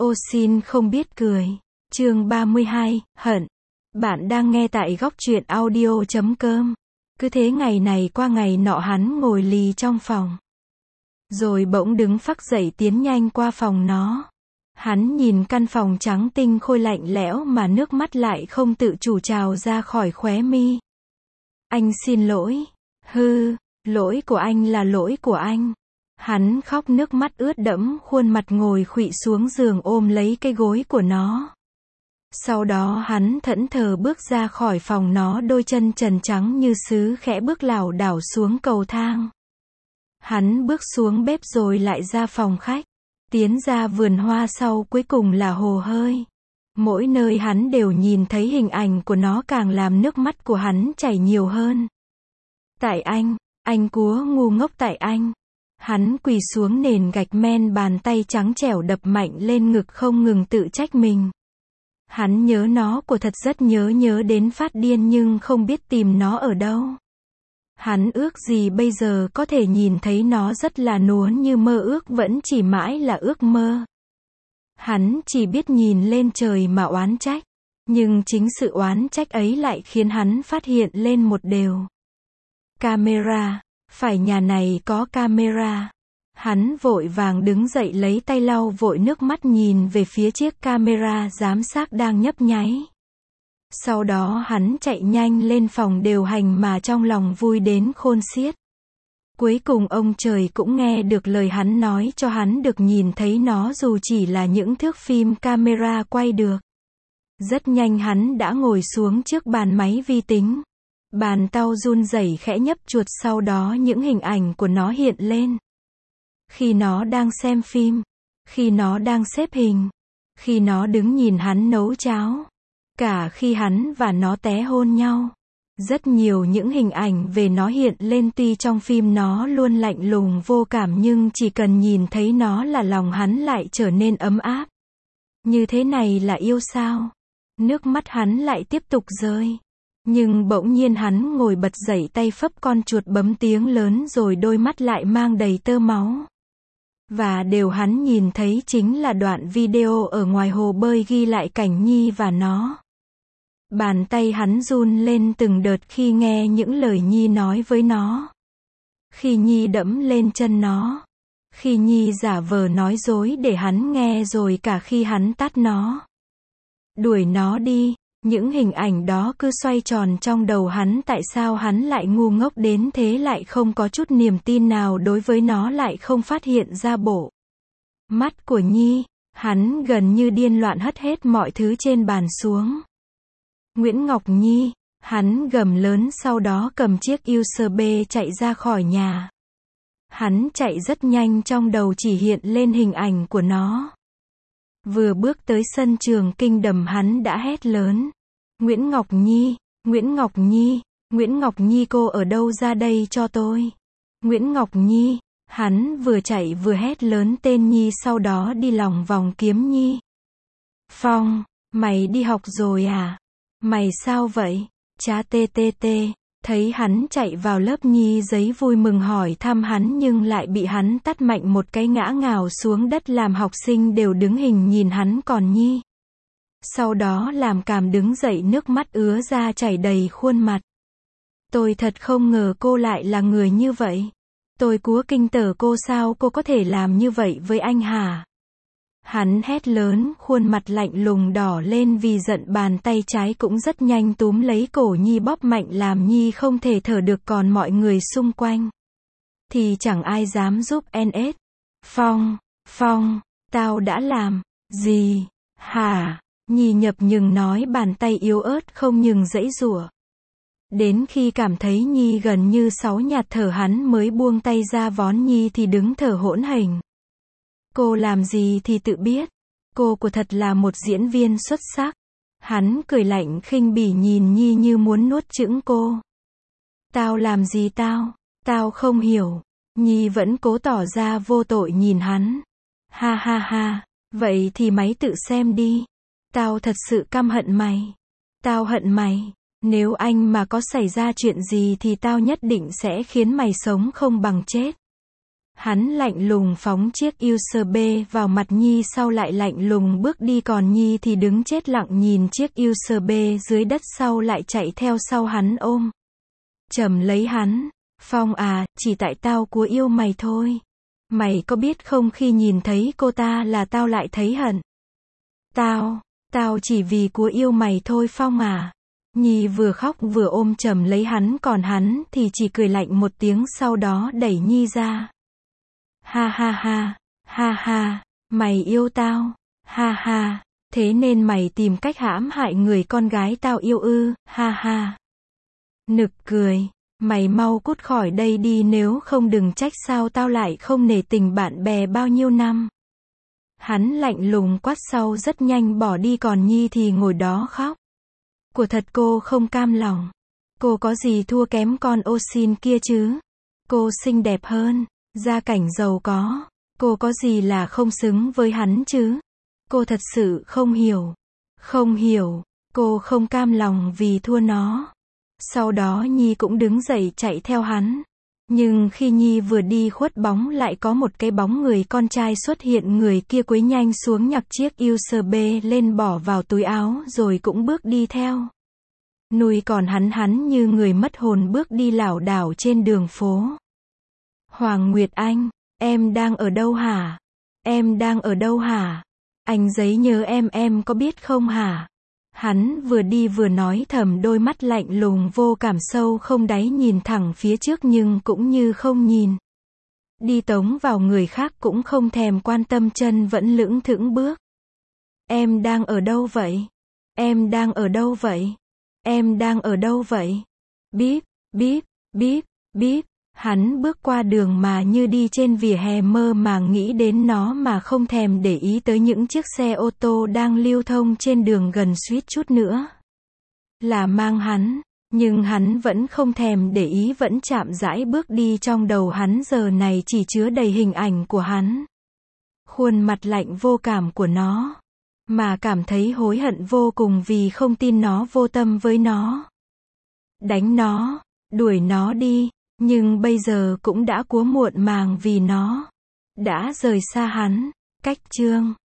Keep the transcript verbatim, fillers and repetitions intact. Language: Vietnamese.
Ô xin không biết cười. Chương ba mươi hai, hận. Bạn đang nghe tại góc truyện audio chấm com. Cứ thế ngày này qua ngày nọ hắn ngồi lì trong phòng. Rồi bỗng đứng phắc dậy tiến nhanh qua phòng nó. Hắn nhìn căn phòng trắng tinh khôi lạnh lẽo mà nước mắt lại không tự chủ trào ra khỏi khóe mi. Anh xin lỗi. Hư, lỗi của anh là lỗi của anh. Hắn khóc nước mắt ướt đẫm khuôn mặt ngồi khuỵu xuống giường ôm lấy cái gối của nó. Sau đó hắn thẫn thờ bước ra khỏi phòng nó, đôi chân trần trắng như sứ khẽ bước lảo đảo xuống cầu thang. Hắn bước xuống bếp rồi lại ra phòng khách. Tiến ra vườn hoa sau cuối cùng là hồ hơi. Mỗi nơi hắn đều nhìn thấy hình ảnh của nó càng làm nước mắt của hắn chảy nhiều hơn. Tại anh, anh cúa ngu ngốc tại anh. Hắn quỳ xuống nền gạch men, bàn tay trắng trẻo đập mạnh lên ngực không ngừng tự trách mình. Hắn nhớ nó của thật, rất nhớ, nhớ đến phát điên nhưng không biết tìm nó ở đâu. Hắn ước gì bây giờ có thể nhìn thấy nó, rất là nuốn như mơ ước, vẫn chỉ mãi là ước mơ. Hắn chỉ biết nhìn lên trời mà oán trách. Nhưng chính sự oán trách ấy lại khiến hắn phát hiện lên một điều. Camera. Phải nhà này có camera. Hắn vội vàng đứng dậy lấy tay lau vội nước mắt, nhìn về phía chiếc camera giám sát đang nhấp nháy. Sau đó hắn chạy nhanh lên phòng điều hành mà trong lòng vui đến khôn xiết. Cuối cùng ông trời cũng nghe được lời hắn nói cho hắn được nhìn thấy nó dù chỉ là những thước phim camera quay được. Rất nhanh hắn đã ngồi xuống trước bàn máy vi tính. Bàn tao run rẩy khẽ nhấp chuột, sau đó những hình ảnh của nó hiện lên. Khi nó đang xem phim, khi nó đang xếp hình, khi nó đứng nhìn hắn nấu cháo, cả khi hắn và nó té hôn nhau. Rất nhiều những hình ảnh về nó hiện lên, tuy trong phim nó luôn lạnh lùng vô cảm nhưng chỉ cần nhìn thấy nó là lòng hắn lại trở nên ấm áp. Như thế này là yêu sao? Nước mắt hắn lại tiếp tục rơi. Nhưng bỗng nhiên hắn ngồi bật dậy, tay phấp con chuột bấm tiếng lớn rồi đôi mắt lại mang đầy tơ máu. Và điều hắn nhìn thấy chính là đoạn video ở ngoài hồ bơi ghi lại cảnh Nhi và nó. Bàn tay hắn run lên từng đợt khi nghe những lời Nhi nói với nó. Khi Nhi đẫm lên chân nó. Khi Nhi giả vờ nói dối để hắn nghe, rồi cả khi hắn tát nó. Đuổi nó đi. Những hình ảnh đó cứ xoay tròn trong đầu hắn, tại sao hắn lại ngu ngốc đến thế, lại không có chút niềm tin nào đối với nó, lại không phát hiện ra bộ mắt của Nhi. Hắn gần như điên loạn hất hết mọi thứ trên bàn xuống. Nguyễn Ngọc Nhi, hắn gầm lớn, sau đó cầm chiếc u ét bê chạy ra khỏi nhà. Hắn chạy rất nhanh, trong đầu chỉ hiện lên hình ảnh của nó. Vừa bước tới sân trường Kinh Đầm hắn đã hét lớn. Nguyễn Ngọc Nhi, Nguyễn Ngọc Nhi, Nguyễn Ngọc Nhi, cô ở đâu, ra đây cho tôi. Nguyễn Ngọc Nhi, hắn vừa chạy vừa hét lớn tên Nhi, sau đó đi lòng vòng kiếm Nhi. Phong, mày đi học rồi à? Mày sao vậy? Cha tê tê tê, thấy hắn chạy vào lớp, Nhi giấy vui mừng hỏi thăm hắn nhưng lại bị hắn tát mạnh một cái, ngã ngào xuống đất, làm học sinh đều đứng hình nhìn hắn, còn Nhi sau đó làm càm đứng dậy, nước mắt ứa ra chảy đầy khuôn mặt. Tôi thật không ngờ cô lại là người như vậy. Tôi cúa kinh tở cô, sao cô có thể làm như vậy với anh hả? Hắn hét lớn, khuôn mặt lạnh lùng đỏ lên vì giận, bàn tay trái cũng rất nhanh túm lấy cổ Nhi bóp mạnh làm Nhi không thể thở được, còn mọi người xung quanh thì chẳng ai dám giúp en ét. Phong, Phong, tao đã làm gì? Hả? Nhi nhập nhừng nói, bàn tay yếu ớt không ngừng giãy giụa. Đến khi cảm thấy Nhi gần như sáu nhạt thở, hắn mới buông tay ra vón Nhi thì đứng thở hổn hển. Cô làm gì thì tự biết. Cô của thật là một diễn viên xuất sắc. Hắn cười lạnh khinh bỉ nhìn Nhi như muốn nuốt chửng cô. Tao làm gì tao? Tao không hiểu. Nhi vẫn cố tỏ ra vô tội nhìn hắn. Ha ha ha, vậy thì mày tự xem đi. Tao thật sự căm hận mày. Tao hận mày. Nếu anh mà có xảy ra chuyện gì thì tao nhất định sẽ khiến mày sống không bằng chết. Hắn lạnh lùng phóng chiếc u ét bê vào mặt Nhi, sau lại lạnh lùng bước đi, còn Nhi thì đứng chết lặng nhìn chiếc u ét bê dưới đất, sau lại chạy theo sau hắn ôm chầm lấy hắn. Phong à, chỉ tại tao cua yêu mày thôi. Mày có biết không, khi nhìn thấy cô ta là tao lại thấy hận. Tao, tao chỉ vì cua yêu mày thôi Phong à. Nhi vừa khóc vừa ôm chầm lấy hắn, còn hắn thì chỉ cười lạnh một tiếng, sau đó đẩy Nhi ra. Ha ha ha, ha ha, mày yêu tao, ha ha, thế nên mày tìm cách hãm hại người con gái tao yêu ư, ha ha. Nực cười, mày mau cút khỏi đây đi, nếu không đừng trách sao tao lại không nể tình bạn bè bao nhiêu năm. Hắn lạnh lùng quát, sau rất nhanh bỏ đi, còn Nhi thì ngồi đó khóc. Của thật cô không cam lòng. Cô có gì thua kém con ô xin kia chứ? Cô xinh đẹp hơn, gia cảnh giàu có. Cô có gì là không xứng với hắn chứ? Cô thật sự không hiểu. Không hiểu, cô không cam lòng vì thua nó. Sau đó Nhi cũng đứng dậy chạy theo hắn. Nhưng khi Nhi vừa đi khuất bóng, lại có một cái bóng người con trai xuất hiện, người kia cúi nhanh xuống nhặt chiếc u ét bê lên bỏ vào túi áo rồi cũng bước đi theo. Nuôi còn hắn hắn như người mất hồn bước đi lảo đảo trên đường phố. Hoàng Nguyệt Anh, em đang ở đâu hả? Em đang ở đâu hả? Anh Giấy nhớ em, em có biết không hả? Hắn vừa đi vừa nói thầm, đôi mắt lạnh lùng vô cảm sâu không đáy nhìn thẳng phía trước nhưng cũng như không nhìn. Đi tống vào người khác cũng không thèm quan tâm, chân vẫn lững thững bước. Em đang ở đâu vậy? Em đang ở đâu vậy? Em đang ở đâu vậy? Bíp, bíp, bíp, bíp. Hắn bước qua đường mà như đi trên vỉa hè, mơ màng nghĩ đến nó mà không thèm để ý tới những chiếc xe ô tô đang lưu thông trên đường gần suýt chút nữa là mang hắn, nhưng hắn vẫn không thèm để ý, vẫn chạm rãi bước đi. Trong đầu hắn giờ này chỉ chứa đầy hình ảnh của hắn, khuôn mặt lạnh vô cảm của nó, mà cảm thấy hối hận vô cùng vì không tin nó vô tâm với nó. Đánh nó, đuổi nó đi. Nhưng bây giờ cũng đã quá muộn màng vì nó đã rời xa hắn. Cách chương